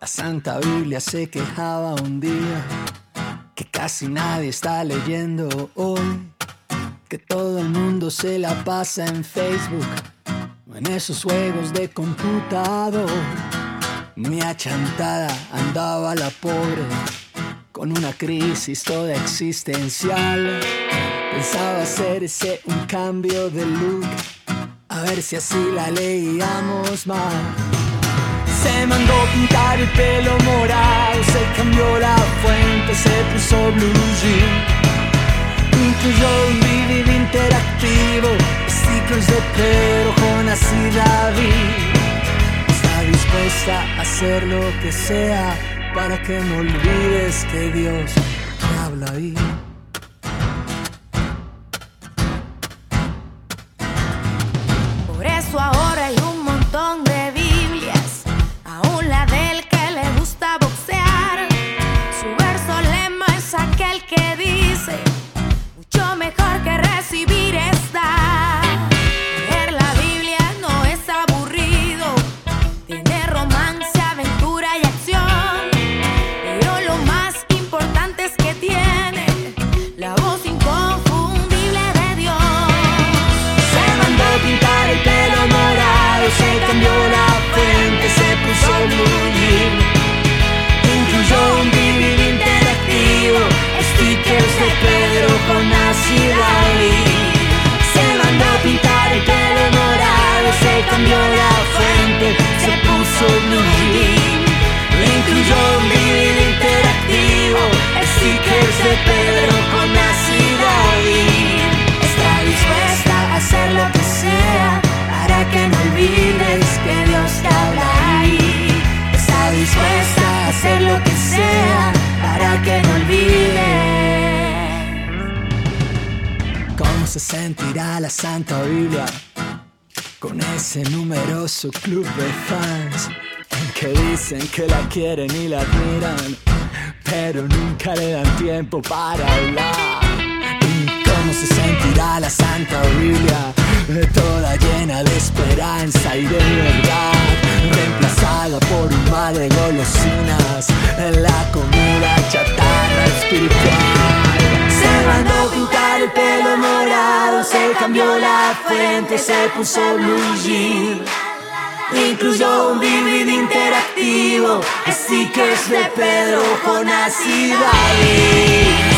La Santa Biblia se quejaba un día que casi nadie está leyendo hoy, que todo el mundo se la pasa en Facebook o en esos juegos de computador. Muy achantada andaba la pobre con una crisis toda existencial. Pensaba hacerse un cambio de look, a ver si así la leíamos más. Se mandó pintar el pelo morado, se cambió la fuente, se puso blue jean. Incluyó un DVD interactivo, stickers de Pedro, Jonas y David. Está dispuesta a hacer lo que sea para que no olvides que Dios te habla ahí. Por eso ahora hay un montón de Biblias, aún la del que le gusta boxear. Su verso lema es aquel que dice: mucho mejor que recibir es dar. Leer la Biblia no es aburrido, tiene romance, aventura y acción, pero lo más importante es que tiene la voz inconfundible de Dios. Se mandó pintar el pelo morado, se cambió la frente, se puso blue jean. Incluyó un DVD interactivo, stickers de Pedro, Jonas y David. Se mandó pintar el pelo morado, se cambió la frente, se puso blue jean. Incluyó un DVD interactivo, stickers de Pedro, Jonas y David. Está dispuesta a hacer lo que sea para que no olvides que Dios te habla ahí. Está dispuesta a hacer lo que sea para que no olvides. ¿Cómo se sentirá la Santa Biblia con ese numeroso club de fans que dicen que la quieren y la admiran, pero nunca le dan tiempo para hablar? ¿Y cómo se sentirá la Santa Biblia, toda llena de esperanza y de verdad, reemplazada por un mar de golosinas en la comida chatarra espiritual? Se mandó pintar el pelo morado, se cambió la frente, se puso blue jean. Incluyó un DVD interactivo, stickers de Pedro, Jonas y David.